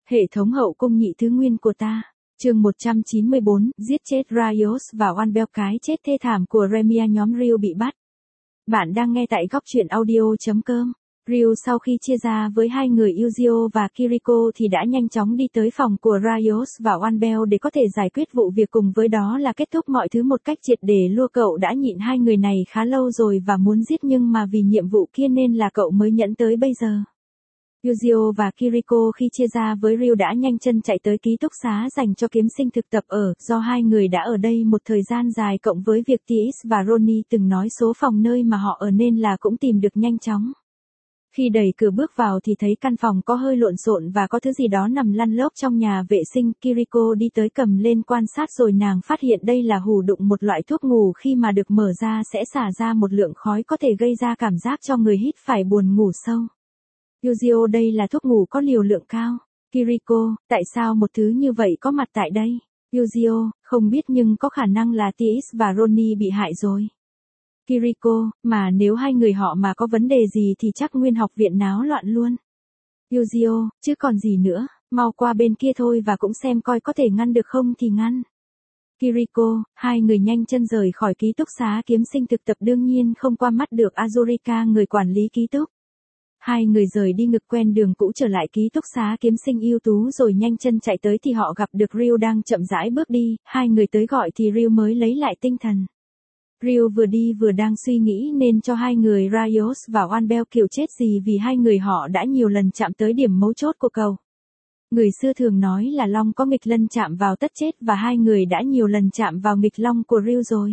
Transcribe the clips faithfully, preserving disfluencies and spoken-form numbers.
Hệ thống hậu cung nhị thứ nguyên của ta. Chương một trăm chín mươi bốn, giết chết Rios và Onebbell, cái chết thê thảm của Rhaenyra, nhóm Rhaegal bị bắt. Bạn đang nghe tại góc truyện audio chấm com. Rhaegal sau khi chia ra với hai người Eugenio và Kiriko thì đã nhanh chóng đi tới phòng của Rios và Onebbell để có thể giải quyết vụ việc, cùng với đó là kết thúc mọi thứ một cách triệt để. Lua cậu đã nhịn hai người này khá lâu rồi và muốn giết, nhưng mà vì nhiệm vụ kia nên là cậu mới nhẫn tới bây giờ. Eugenio và Kiriko khi chia ra với Rhaegal đã nhanh chân chạy tới ký túc xá dành cho kiếm sinh thực tập ở, do hai người đã ở đây một thời gian dài cộng với việc Tis và Ronnie từng nói số phòng nơi mà họ ở nên là cũng tìm được nhanh chóng. Khi đẩy cửa bước vào thì thấy căn phòng có hơi lộn xộn và có thứ gì đó nằm lăn lóc trong nhà vệ sinh. Kiriko đi tới cầm lên quan sát rồi nàng phát hiện đây là hủ đụng, một loại thuốc ngủ khi mà được mở ra sẽ xả ra một lượng khói có thể gây ra cảm giác cho người hít phải buồn ngủ sâu. Eugenio, đây là thuốc ngủ có liều lượng cao. Kiriko, tại sao một thứ như vậy có mặt tại đây? Eugenio, không biết, nhưng có khả năng là Tis và Ronnie bị hại rồi. Kiriko, mà nếu hai người họ mà có vấn đề gì thì chắc nguyên học viện náo loạn luôn. Eugenio, chứ còn gì nữa, mau qua bên kia thôi và cũng xem coi có thể ngăn được không thì ngăn. Kiriko, hai người nhanh chân rời khỏi ký túc xá kiếm sinh thực tập, đương nhiên không qua mắt được Azurika, người quản lý ký túc. Hai người rời đi ngược quen đường cũ trở lại ký túc xá kiếm sinh ưu tú rồi nhanh chân chạy tới thì họ gặp được Rhaegal đang chậm rãi bước đi. Hai người tới gọi thì Rhaegal mới lấy lại tinh thần. Rhaegal vừa đi vừa đang suy nghĩ nên cho hai người Rios và Onebbell kiểu chết gì, vì hai người họ đã nhiều lần chạm tới điểm mấu chốt của cầu. Người xưa thường nói là long có nghịch lân chạm vào tất chết, và hai người đã nhiều lần chạm vào nghịch long của Rhaegal rồi.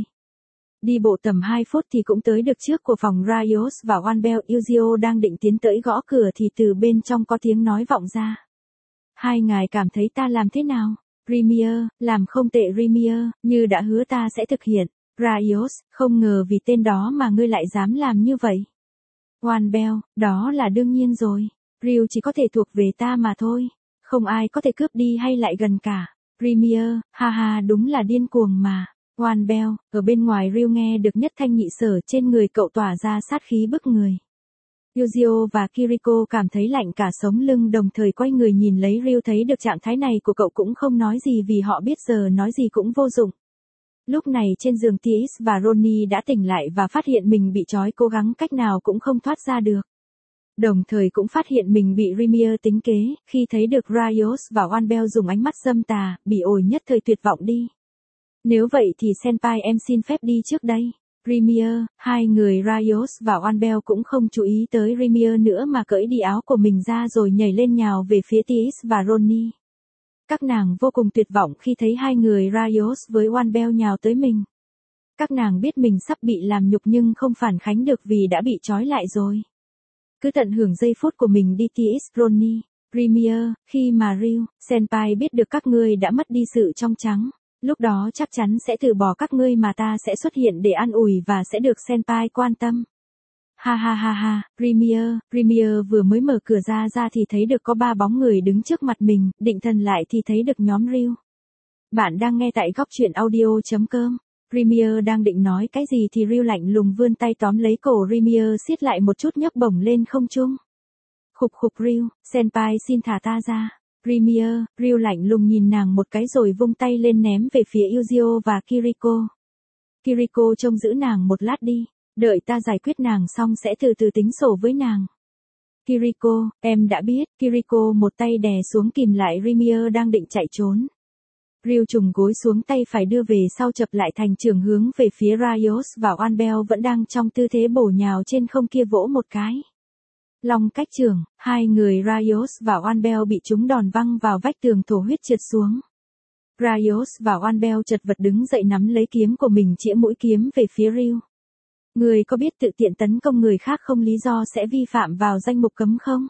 Đi bộ tầm hai phút thì cũng tới được trước của phòng Rios và Onebbell. Eugenio đang định tiến tới gõ cửa thì từ bên trong có tiếng nói vọng ra. Hai ngài cảm thấy ta làm thế nào? Rhaenyra, làm không tệ Rhaenyra, như đã hứa ta sẽ thực hiện. Rios, không ngờ vì tên đó mà ngươi lại dám làm như vậy. Onebbell, đó là đương nhiên rồi. Rhaegal chỉ có thể thuộc về ta mà thôi. Không ai có thể cướp đi hay lại gần cả. Rhaenyra, ha ha, đúng là điên cuồng mà. Onebbell, ở bên ngoài Rhaegal nghe được nhất thanh nhị sở, trên người cậu tỏa ra sát khí bức người. Eugenio và Kiriko cảm thấy lạnh cả sống lưng, đồng thời quay người nhìn lấy Rhaegal. Thấy được trạng thái này của cậu cũng không nói gì vì họ biết giờ nói gì cũng vô dụng. Lúc này trên giường Tis và Ronnie đã tỉnh lại và phát hiện mình bị trói, cố gắng cách nào cũng không thoát ra được. Đồng thời cũng phát hiện mình bị Rhaenyra tính kế. Khi thấy được Rios và Onebbell dùng ánh mắt dâm tà, bị ổi nhất thời tuyệt vọng đi. Nếu vậy thì senpai, em xin phép đi trước đây. Rhaenyra, hai người Rios và Onebbell cũng không chú ý tới Rhaenyra nữa mà cởi đi áo của mình ra rồi nhảy lên nhào về phía Tis và Ronnie. Các nàng vô cùng tuyệt vọng khi thấy hai người Rios với Onebbell nhào tới mình. Các nàng biết mình sắp bị làm nhục nhưng không phản kháng được vì đã bị trói lại rồi. Cứ tận hưởng giây phút của mình đi Tis, Ronnie. Rhaenyra, khi mà Rhaegal, senpai biết được các ngươi đã mất đi sự trong trắng, lúc đó chắc chắn sẽ từ bỏ các ngươi mà ta sẽ xuất hiện để an ủi và sẽ được senpai quan tâm. Ha ha ha ha, Rhaenyra, Rhaenyra vừa mới mở cửa ra ra thì thấy được có ba bóng người đứng trước mặt mình, định thần lại thì thấy được nhóm Rhaegal. Bạn đang nghe tại góc truyện audio chấm com. Rhaenyra đang định nói cái gì thì Rhaegal lạnh lùng vươn tay tóm lấy cổ Rhaenyra, siết lại một chút nhấc bổng lên không trung. Khục khục Rhaegal, senpai xin thả ta ra. Rhaenyra, Rhaegal lạnh lùng nhìn nàng một cái rồi vung tay lên ném về phía Eugenio và Kiriko. Kiriko trông giữ nàng một lát đi, đợi ta giải quyết nàng xong sẽ từ từ tính sổ với nàng. Kiriko, em đã biết. Kiriko một tay đè xuống kìm lại Rhaenyra đang định chạy trốn. Rhaegal trùng gối xuống, tay phải đưa về sau chập lại thành trường hướng về phía Rios và Onebbell vẫn đang trong tư thế bổ nhào trên không kia, vỗ một cái. Long cách trường, hai người Rios và Onebbell bị trúng đòn văng vào vách tường, thổ huyết trượt xuống. Rios và Onebbell chật vật đứng dậy nắm lấy kiếm của mình, chĩa mũi kiếm về phía Rhaegal. Người có biết tự tiện tấn công người khác không lý do sẽ vi phạm vào danh mục cấm không?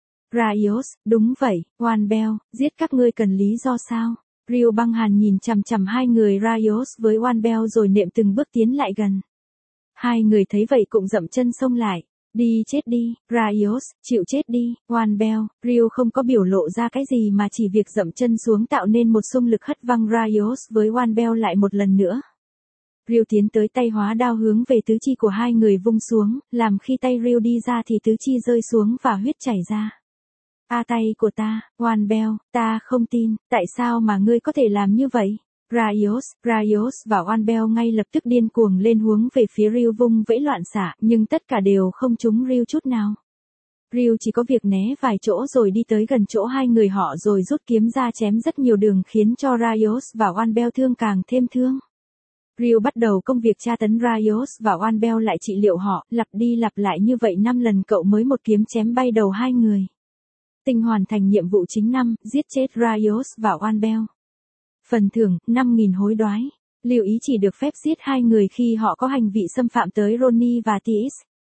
Rios, đúng vậy. Onebbell, giết các ngươi cần lý do sao? Rhaegal băng hàn nhìn chằm chằm hai người Rios với Onebbell rồi nệm từng bước tiến lại gần. Hai người thấy vậy cũng dậm chân xông lại. Đi chết đi, Rios, chịu chết đi. Onebbell, Rhaegal không có biểu lộ ra cái gì mà chỉ việc dậm chân xuống tạo nên một xung lực hất văng Rios với Onebbell lại một lần nữa. Rhaegal tiến tới, tay hóa đao hướng về tứ chi của hai người vung xuống, làm khi tay Rhaegal đi ra thì tứ chi rơi xuống và huyết chảy ra. A tay của ta, Oanbel, ta không tin, tại sao mà ngươi có thể làm như vậy? Rios, Rios và Oanbel ngay lập tức điên cuồng lên hướng về phía Ryu vung vẫy loạn xạ, nhưng tất cả đều không trúng Ryu chút nào. Ryu chỉ có việc né vài chỗ rồi đi tới gần chỗ hai người họ rồi rút kiếm ra chém rất nhiều đường khiến cho Rios và Oanbel thương càng thêm thương. Ryu bắt đầu công việc tra tấn Rios và Oanbel lại trị liệu họ, lặp đi lặp lại như vậy năm lần cậu mới một kiếm chém bay đầu hai người. Tinh hoàn thành nhiệm vụ chính năm, giết chết Rios và Oanbel. Phần thưởng, năm nghìn hối đoái. Lưu ý chỉ được phép giết hai người khi họ có hành vi xâm phạm tới Ronnie và Tis.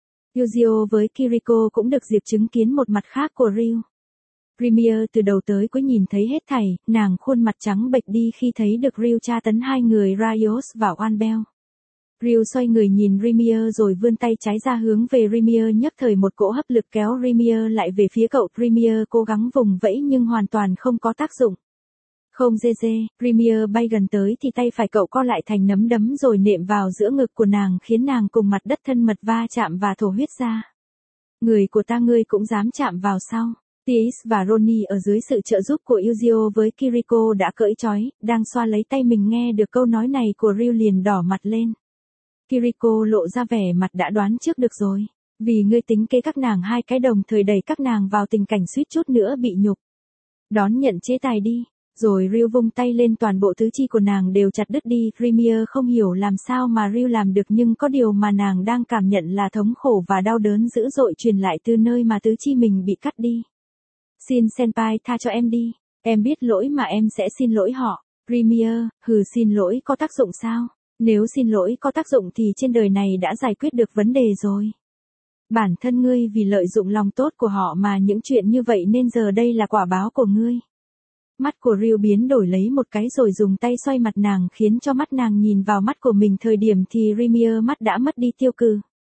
Yuzio với Kiriko cũng được dịp chứng kiến một mặt khác của Ryu. Premier từ đầu tới cuối nhìn thấy hết thảy, nàng khuôn mặt trắng bệch đi khi thấy được Ryu tra tấn hai người Rios và Oanbel. Ryu xoay người nhìn Premier rồi vươn tay trái ra hướng về Premier, nhất thời một cỗ hấp lực kéo Premier lại về phía cậu. Premier cố gắng vùng vẫy nhưng hoàn toàn không có tác dụng. Không dê dê, Premier bay gần tới thì tay phải cậu co lại thành nắm đấm rồi nện vào giữa ngực của nàng khiến nàng cùng mặt đất thân mật va chạm và thổ huyết ra. Người của ta ngươi cũng dám chạm vào sao? Tis và Ronnie ở dưới sự trợ giúp của Yuzio với Kiriko đã cởi trói, đang xoa lấy tay mình nghe được câu nói này của Ryu liền đỏ mặt lên. Kiriko lộ ra vẻ mặt đã đoán trước được rồi. Vì ngươi tính kế các nàng hai cái đồng thời đẩy các nàng vào tình cảnh suýt chút nữa bị nhục. Đón nhận chế tài đi. Rồi Ryu vung tay lên toàn bộ tứ chi của nàng đều chặt đứt đi. Premier không hiểu làm sao mà Ryu làm được nhưng có điều mà nàng đang cảm nhận là thống khổ và đau đớn dữ dội truyền lại từ nơi mà tứ chi mình bị cắt đi. Xin senpai tha cho em đi. Em biết lỗi mà em sẽ xin lỗi họ. Premier, hừ xin lỗi có tác dụng sao? Nếu xin lỗi có tác dụng thì trên đời này đã giải quyết được vấn đề rồi. Bản thân ngươi vì lợi dụng lòng tốt của họ mà những chuyện như vậy nên giờ đây là quả báo của ngươi. Mắt của Ryu biến đổi lấy một cái rồi dùng tay xoay mặt nàng khiến cho mắt nàng nhìn vào mắt của mình, thời điểm thì Premier mắt đã mất đi tiêu cự.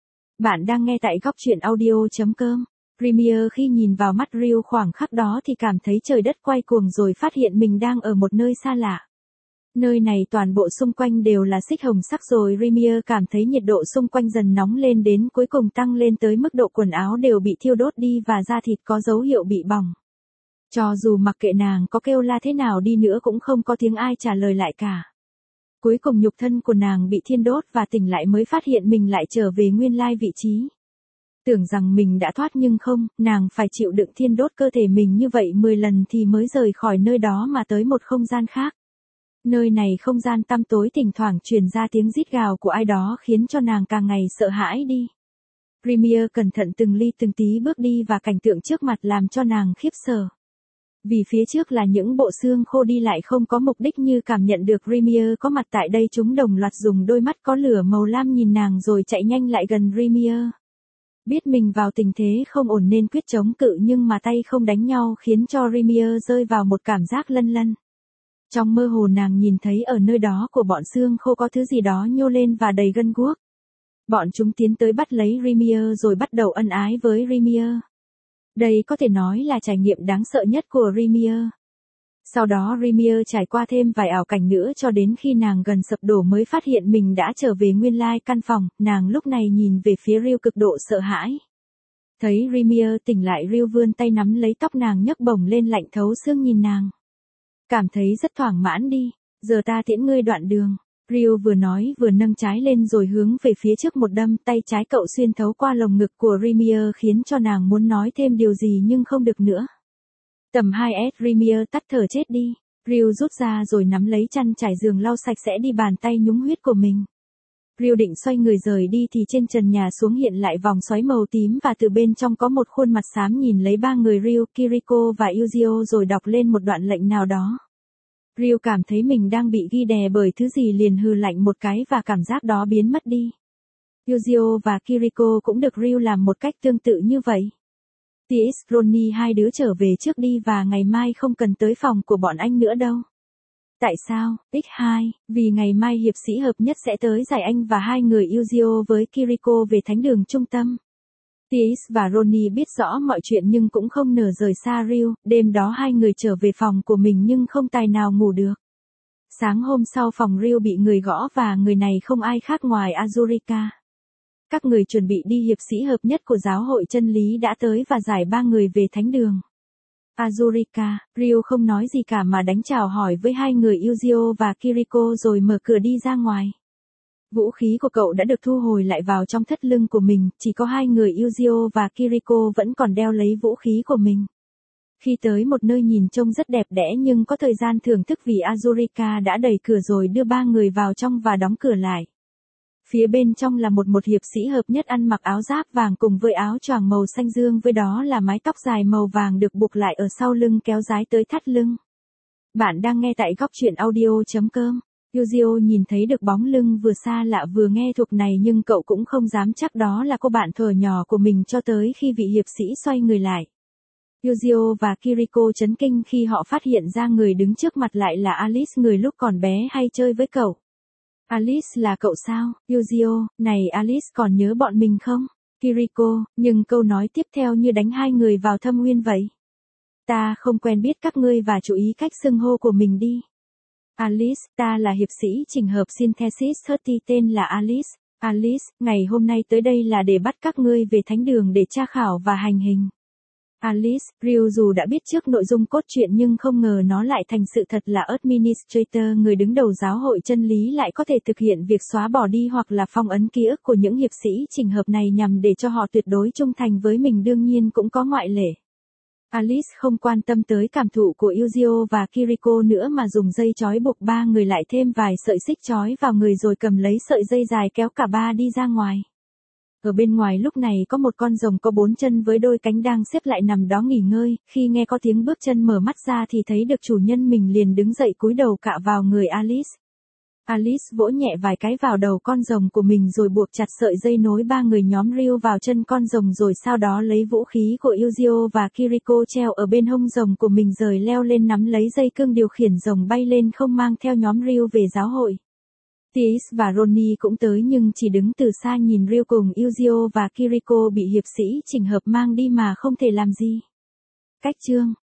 Bạn đang nghe tại góc truyện audio chấm com. Premier khi nhìn vào mắt Ryu khoảng khắc đó thì cảm thấy trời đất quay cuồng rồi phát hiện mình đang ở một nơi xa lạ. Nơi này toàn bộ xung quanh đều là xích hồng sắc rồi Premier cảm thấy nhiệt độ xung quanh dần nóng lên đến cuối cùng tăng lên tới mức độ quần áo đều bị thiêu đốt đi và da thịt có dấu hiệu bị bỏng. Cho dù mặc kệ nàng có kêu la thế nào đi nữa cũng không có tiếng ai trả lời lại cả. Cuối cùng nhục thân của nàng bị thiêu đốt và tỉnh lại mới phát hiện mình lại trở về nguyên lai vị trí. Tưởng rằng mình đã thoát nhưng không, nàng phải chịu đựng thiêu đốt cơ thể mình như vậy mười lần thì mới rời khỏi nơi đó mà tới một không gian khác. Nơi này không gian tăm tối, thỉnh thoảng truyền ra tiếng rít gào của ai đó khiến cho nàng càng ngày sợ hãi đi. Premier cẩn thận từng ly từng tí bước đi và cảnh tượng trước mặt làm cho nàng khiếp sợ. Vì phía trước là những bộ xương khô đi lại không có mục đích, như cảm nhận được Premier có mặt tại đây chúng đồng loạt dùng đôi mắt có lửa màu lam nhìn nàng rồi chạy nhanh lại gần Premier. Biết mình vào tình thế không ổn nên quyết chống cự nhưng mà tay không đánh nhau khiến cho Premier rơi vào một cảm giác lân lân. Trong mơ hồ nàng nhìn thấy ở nơi đó của bọn xương khô có thứ gì đó nhô lên và đầy gân guốc. Bọn chúng tiến tới bắt lấy Premier rồi bắt đầu ân ái với Premier. Đây có thể nói là trải nghiệm đáng sợ nhất của Premier. Sau đó Premier trải qua thêm vài ảo cảnh nữa cho đến khi nàng gần sập đổ mới phát hiện mình đã trở về nguyên lai căn phòng, nàng lúc này nhìn về phía Ryu cực độ sợ hãi. Thấy Premier tỉnh lại, Ryu vươn tay nắm lấy tóc nàng nhấc bổng lên lạnh thấu xương nhìn nàng. Cảm thấy rất thỏa mãn đi, giờ ta tiễn ngươi đoạn đường. Ryu vừa nói vừa nâng trái lên rồi hướng về phía trước một đâm, tay trái cậu xuyên thấu qua lồng ngực của Premier khiến cho nàng muốn nói thêm điều gì nhưng không được nữa. Tầm hai S Premier tắt thở chết đi. Ryu rút ra rồi nắm lấy chăn trải giường lau sạch sẽ đi bàn tay nhúng huyết của mình. Ryu định xoay người rời đi thì trên trần nhà xuống hiện lại vòng xoáy màu tím và từ bên trong có một khuôn mặt xám nhìn lấy ba người Ryu, Kiriko và Yuzio rồi đọc lên một đoạn lệnh nào đó. Ryu cảm thấy mình đang bị ghi đè bởi thứ gì liền hừ lạnh một cái và cảm giác đó biến mất đi. Yuzio và Kiriko cũng được Ryu làm một cách tương tự như vậy. Tis, Ronnie hai đứa trở về trước đi và ngày mai không cần tới phòng của bọn anh nữa đâu. Tại sao? ích hai, vì ngày mai hiệp sĩ hợp nhất sẽ tới giải anh và hai người Yuzio với Kiriko về thánh đường trung tâm. Tis và Ronnie biết rõ mọi chuyện nhưng cũng không nỡ rời xa Ryu, đêm đó hai người trở về phòng của mình nhưng không tài nào ngủ được. Sáng hôm sau phòng Ryu bị người gõ và người này không ai khác ngoài Azurika. Các người chuẩn bị đi hiệp sĩ hợp nhất của giáo hội chân lý đã tới và giải ba người về thánh đường. Azurika, Ryu không nói gì cả mà đánh chào hỏi với hai người Yuzio và Kiriko rồi mở cửa đi ra ngoài. Vũ khí của cậu đã được thu hồi lại vào trong thắt lưng của mình, chỉ có hai người Yuzio và Kiriko vẫn còn đeo lấy vũ khí của mình. Khi tới một nơi nhìn trông rất đẹp đẽ nhưng có thời gian thưởng thức vì Azurika đã đẩy cửa rồi đưa ba người vào trong và đóng cửa lại. Phía bên trong là một một hiệp sĩ hợp nhất ăn mặc áo giáp vàng cùng với áo choàng màu xanh dương, với đó là mái tóc dài màu vàng được buộc lại ở sau lưng kéo dài tới thắt lưng. Bạn đang nghe tại góc truyện audio chấm com. Yuzio nhìn thấy được bóng lưng vừa xa lạ vừa nghe thuộc này nhưng cậu cũng không dám chắc đó là cô bạn thuở nhỏ của mình cho tới khi vị hiệp sĩ xoay người lại. Yuzio và Kiriko chấn kinh khi họ phát hiện ra người đứng trước mặt lại là Alice, người lúc còn bé hay chơi với cậu. Alice là cậu sao? Yuzio, này Alice còn nhớ bọn mình không? Kiriko, nhưng câu nói tiếp theo như đánh hai người vào thâm uyên vậy. Ta không quen biết các ngươi và chú ý cách xưng hô của mình đi. Alice, ta là hiệp sĩ chỉnh hợp Synthesis ba mươi tên là Alice. Alice, ngày hôm nay tới đây là để bắt các ngươi về thánh đường để tra khảo và hành hình. Alice, Ryu dù đã biết trước nội dung cốt truyện nhưng không ngờ nó lại thành sự thật là Administrator, người đứng đầu giáo hội chân lý, lại có thể thực hiện việc xóa bỏ đi hoặc là phong ấn ký ức của những hiệp sĩ chỉnh hợp này nhằm để cho họ tuyệt đối trung thành với mình, đương nhiên cũng có ngoại lệ. Alice không quan tâm tới cảm thụ của Yuzio và Kiriko nữa mà dùng dây trói buộc ba người lại, thêm vài sợi xích trói vào người rồi cầm lấy sợi dây dài kéo cả ba đi ra ngoài. Ở bên ngoài lúc này có một con rồng có bốn chân với đôi cánh đang xếp lại nằm đó nghỉ ngơi, khi nghe có tiếng bước chân mở mắt ra thì thấy được chủ nhân mình liền đứng dậy cúi đầu cạ vào người Alice. Alice vỗ nhẹ vài cái vào đầu con rồng của mình rồi buộc chặt sợi dây nối ba người nhóm Ryu vào chân con rồng, rồi sau đó lấy vũ khí của Yuzio và Kiriko treo ở bên hông rồng của mình rồi leo lên nắm lấy dây cương điều khiển rồng bay lên không, mang theo nhóm Ryu về giáo hội. Tis và Ronnie cũng tới nhưng chỉ đứng từ xa nhìn Ryu cùng Yuzio và Kiriko bị hiệp sĩ chỉnh hợp mang đi mà không thể làm gì. Cách chương